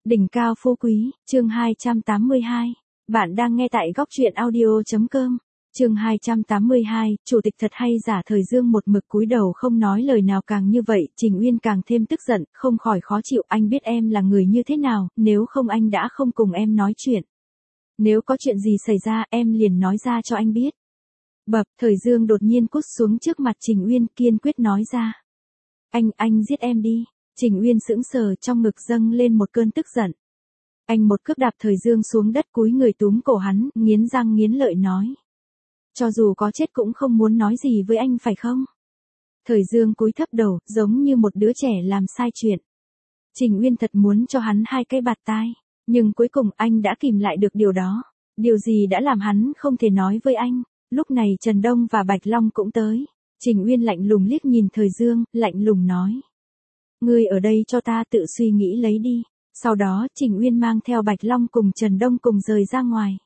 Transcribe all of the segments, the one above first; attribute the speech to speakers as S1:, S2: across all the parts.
S1: Đỉnh cao phú quý, chương 282. Bạn đang nghe tại góc truyện audio.com. Chương 282, chủ tịch thật hay giả. Thời Dương một mực cúi đầu không nói lời nào, càng như vậy, Trình Uyên càng thêm tức giận, không khỏi khó chịu. Anh biết em là người như thế nào, nếu không anh đã không cùng em nói chuyện. Nếu có chuyện gì xảy ra, em liền nói ra cho anh biết. Bập, Thời Dương đột nhiên cút xuống trước mặt Trình Uyên, kiên quyết nói ra. Anh giết em đi. Trình Uyên sững sờ, trong ngực dâng lên một cơn tức giận. Anh một cước đạp Thời Dương xuống đất, cúi người túm cổ hắn, nghiến răng nghiến lợi nói. Cho dù có chết cũng không muốn nói gì với anh phải không? Thời Dương cúi thấp đầu, giống như một đứa trẻ làm sai chuyện. Trình Uyên thật muốn cho hắn hai cái bạt tai, nhưng cuối cùng anh đã kìm lại được điều đó. Điều gì đã làm hắn không thể nói với anh? Lúc này Trần Đông và Bạch Long cũng tới. Trình Uyên lạnh lùng liếc nhìn Thời Dương, lạnh lùng nói. Ngươi ở đây cho ta tự suy nghĩ lấy đi. Sau đó Trình Uyên mang theo Bạch Long cùng Trần Đông cùng rời ra ngoài.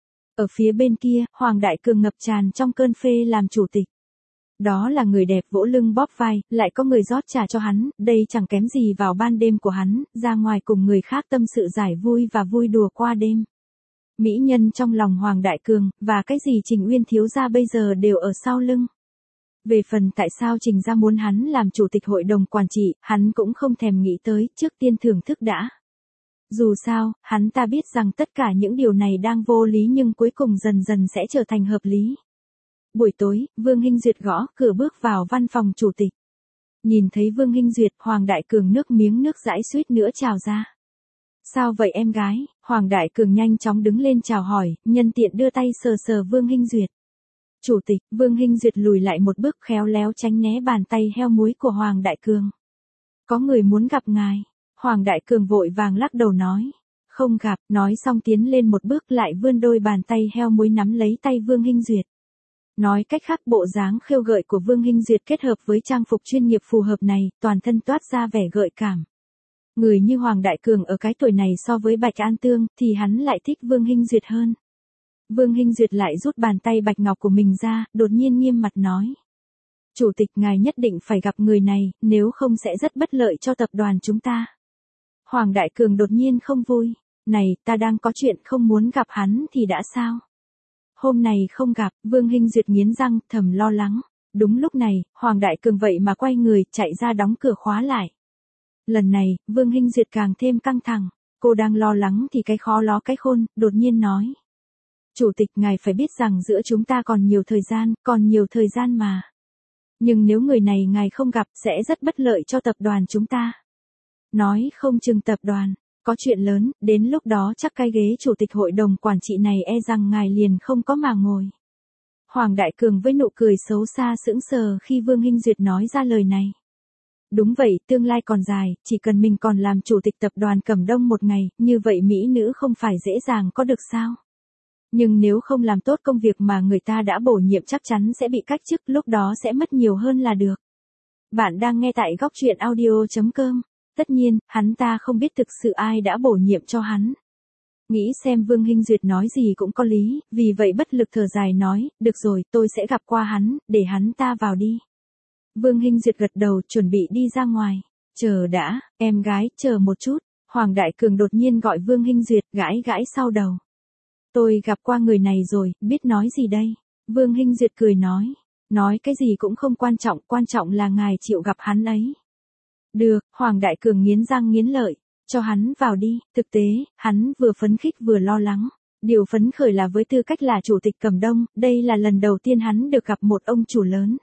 S1: Ở phía bên kia, Hoàng Đại Cường ngập tràn trong cơn phê làm chủ tịch. Đó là người đẹp vỗ lưng bóp vai, lại có người rót trà cho hắn, đây chẳng kém gì vào ban đêm của hắn, ra ngoài cùng người khác tâm sự giải vui và vui đùa qua đêm. Mỹ nhân trong lòng Hoàng Đại Cường, và cái gì Trình Uyên thiếu gia bây giờ đều ở sau lưng. Về phần tại sao Trình gia muốn hắn làm chủ tịch hội đồng quản trị, hắn cũng không thèm nghĩ tới, trước tiên thưởng thức đã. Dù sao, hắn ta biết rằng tất cả những điều này đang vô lý nhưng cuối cùng dần dần sẽ trở thành hợp lý. Buổi tối, Vương Hinh Duyệt gõ cửa bước vào văn phòng chủ tịch. Nhìn thấy Vương Hinh Duyệt, Hoàng Đại Cường nước miếng nước dãi suýt nữa trào ra. Sao vậy em gái? Hoàng Đại Cường nhanh chóng đứng lên chào hỏi, nhân tiện đưa tay sờ sờ Vương Hinh Duyệt. Chủ tịch, Vương Hinh Duyệt lùi lại một bước khéo léo tránh né bàn tay heo muối của Hoàng Đại Cường. Có người muốn gặp ngài. Hoàng Đại Cường vội vàng lắc đầu nói. Không gặp, nói xong tiến lên một bước lại vươn đôi bàn tay heo muối nắm lấy tay Vương Hinh Duyệt. Nói cách khác, bộ dáng khêu gợi của Vương Hinh Duyệt kết hợp với trang phục chuyên nghiệp phù hợp này, toàn thân toát ra vẻ gợi cảm. Người như Hoàng Đại Cường ở cái tuổi này so với Bạch An Tương, thì hắn lại thích Vương Hinh Duyệt hơn. Vương Hinh Duyệt lại rút bàn tay bạch ngọc của mình ra, đột nhiên nghiêm mặt nói. Chủ tịch, ngài nhất định phải gặp người này, nếu không sẽ rất bất lợi cho tập đoàn chúng ta. Hoàng Đại Cường đột nhiên không vui. Này, ta đang có chuyện không muốn gặp hắn thì đã sao? Hôm này không gặp, Vương Hinh Duyệt nghiến răng, thầm lo lắng. Đúng lúc này, Hoàng Đại Cường vậy mà quay người, chạy ra đóng cửa khóa lại. Lần này, Vương Hinh Duyệt càng thêm căng thẳng. Cô đang lo lắng thì cái khó ló cái khôn, đột nhiên nói. Chủ tịch, ngài phải biết rằng giữa chúng ta còn nhiều thời gian mà. Nhưng nếu người này ngài không gặp sẽ rất bất lợi cho tập đoàn chúng ta. Nói không chừng tập đoàn có chuyện lớn, đến lúc đó chắc cái ghế chủ tịch hội đồng quản trị này e rằng ngài liền không có mà ngồi. Hoàng Đại Cường với nụ cười xấu xa sững sờ khi Vương Hinh Duyệt nói ra lời này. Đúng vậy, tương lai còn dài, chỉ cần mình còn làm chủ tịch tập đoàn Cẩm Đông một ngày, như vậy mỹ nữ không phải dễ dàng có được sao? Nhưng nếu không làm tốt công việc mà người ta đã bổ nhiệm chắc chắn sẽ bị cách chức, lúc đó sẽ mất nhiều hơn là được. Bạn đang nghe tại góc truyện audio.com. Tất nhiên, hắn ta không biết thực sự ai đã bổ nhiệm cho hắn. Nghĩ xem Vương Hinh Duyệt nói gì cũng có lý, vì vậy bất lực thở dài nói, được rồi, tôi sẽ gặp qua hắn, để hắn ta vào đi. Vương Hinh Duyệt gật đầu, chuẩn bị đi ra ngoài. Chờ đã, em gái, chờ một chút. Hoàng Đại Cường đột nhiên gọi Vương Hinh Duyệt, gãi gãi sau đầu. Tôi gặp qua người này rồi, biết nói gì đây? Vương Hinh Duyệt cười nói. Nói cái gì cũng không quan trọng là ngài chịu gặp hắn ấy. Được, Hoàng Đại Cường nghiến răng nghiến lợi. Cho hắn vào đi. Thực tế, hắn vừa phấn khích vừa lo lắng. Điều phấn khởi là với tư cách là chủ tịch Cẩm Đông, đây là lần đầu tiên hắn được gặp một ông chủ lớn.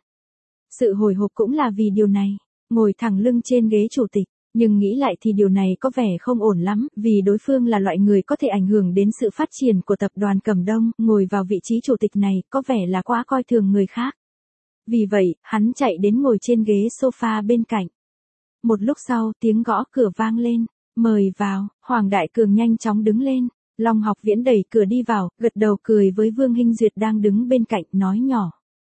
S1: Sự hồi hộp cũng là vì điều này. Ngồi thẳng lưng trên ghế chủ tịch. Nhưng nghĩ lại thì điều này có vẻ không ổn lắm, vì đối phương là loại người có thể ảnh hưởng đến sự phát triển của tập đoàn Cẩm Đông, ngồi vào vị trí chủ tịch này, có vẻ là quá coi thường người khác. Vì vậy, hắn chạy đến ngồi trên ghế sofa bên cạnh. Một lúc sau, tiếng gõ cửa vang lên, mời vào, Hoàng Đại Cường nhanh chóng đứng lên, Long Học Viễn đẩy cửa đi vào, gật đầu cười với Vương Hinh Duyệt đang đứng bên cạnh, nói nhỏ.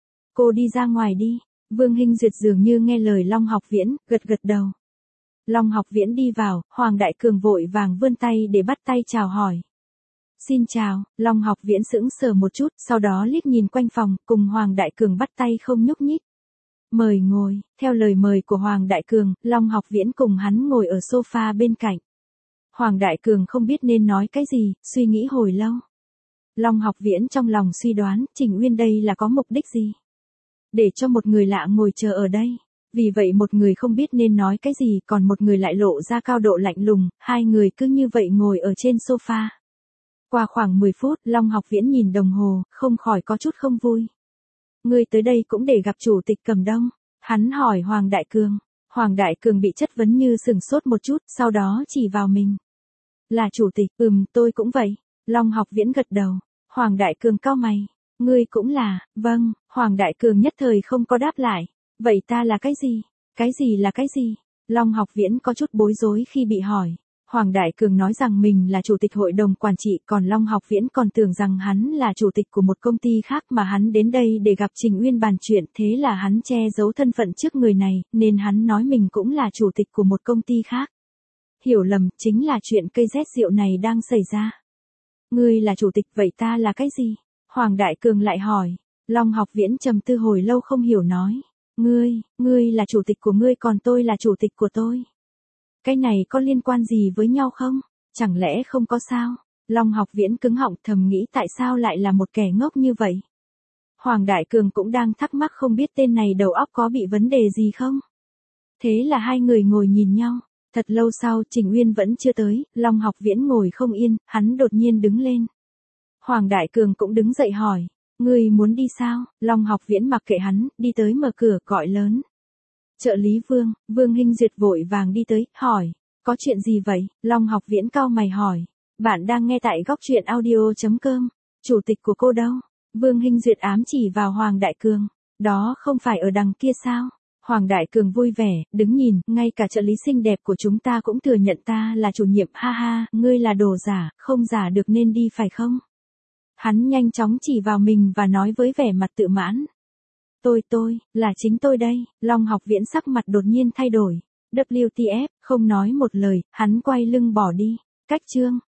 S1: Cô đi ra ngoài đi, Vương Hinh Duyệt dường như nghe lời Long Học Viễn, gật đầu. Long Học Viễn đi vào, Hoàng Đại Cường vội vàng vươn tay để bắt tay chào hỏi. Xin chào, Long Học Viễn sững sờ một chút, sau đó liếc nhìn quanh phòng, cùng Hoàng Đại Cường bắt tay không nhúc nhích. Mời ngồi, theo lời mời của Hoàng Đại Cường, Long Học Viễn cùng hắn ngồi ở sofa bên cạnh. Hoàng Đại Cường không biết nên nói cái gì, suy nghĩ hồi lâu. Long Học Viễn trong lòng suy đoán, Trình Uyên đây là có mục đích gì? Để cho một người lạ ngồi chờ ở đây. Vì vậy một người không biết nên nói cái gì, còn một người lại lộ ra cao độ lạnh lùng, hai người cứ như vậy ngồi ở trên sofa. Qua khoảng 10 phút, Long Học Viễn nhìn đồng hồ, không khỏi có chút không vui. Ngươi tới đây cũng để gặp chủ tịch Cẩm Đông. Hắn hỏi Hoàng Đại Cường. Hoàng Đại Cường bị chất vấn như sừng sốt một chút, sau đó chỉ vào mình. Là chủ tịch, tôi cũng vậy. Long Học Viễn gật đầu. Hoàng Đại Cường cau mày. Ngươi cũng là, vâng, Hoàng Đại Cường nhất thời không có đáp lại. Vậy ta là cái gì? Cái gì là cái gì? Long Học Viễn có chút bối rối khi bị hỏi. Hoàng Đại Cường nói rằng mình là chủ tịch hội đồng quản trị, còn Long Học Viễn còn tưởng rằng hắn là chủ tịch của một công ty khác mà hắn đến đây để gặp Trình Uyên bàn chuyện, thế là hắn che giấu thân phận trước người này, nên hắn nói mình cũng là chủ tịch của một công ty khác. Hiểu lầm, chính là chuyện cây rét rượu này đang xảy ra. Ngươi là chủ tịch, vậy ta là cái gì? Hoàng Đại Cường lại hỏi. Long Học Viễn trầm tư hồi lâu không hiểu nói. Ngươi là chủ tịch của ngươi, còn tôi là chủ tịch của tôi. Cái này có liên quan gì với nhau không? Chẳng lẽ không có sao? Long Học Viễn cứng họng thầm nghĩ tại sao lại là một kẻ ngốc như vậy. Hoàng Đại Cường cũng đang thắc mắc không biết tên này đầu óc có bị vấn đề gì không? Thế là hai người ngồi nhìn nhau. Thật lâu sau Trình Uyên vẫn chưa tới, Long Học Viễn ngồi không yên, hắn đột nhiên đứng lên. Hoàng Đại Cường cũng đứng dậy hỏi. Ngươi muốn đi sao? Long Học Viễn mặc kệ hắn, đi tới mở cửa gọi lớn. Trợ lý Vương, Vương Hinh Duyệt vội vàng đi tới, hỏi. Có chuyện gì vậy? Long Học Viễn cau mày hỏi. Bạn đang nghe tại góc truyện audio.com. Chủ tịch của cô đâu? Vương Hinh Duyệt ám chỉ vào Hoàng Đại Cường. Đó không phải ở đằng kia sao? Hoàng Đại Cường vui vẻ, đứng nhìn, ngay cả trợ lý xinh đẹp của chúng ta cũng thừa nhận ta là chủ nhiệm, ha ha, ngươi là đồ giả, không giả được nên đi phải không? Hắn nhanh chóng chỉ vào mình và nói với vẻ mặt tự mãn. Tôi, là chính tôi đây. Long Học Viễn sắc mặt đột nhiên thay đổi. WTF, không nói một lời, hắn quay lưng bỏ đi. Cách chương.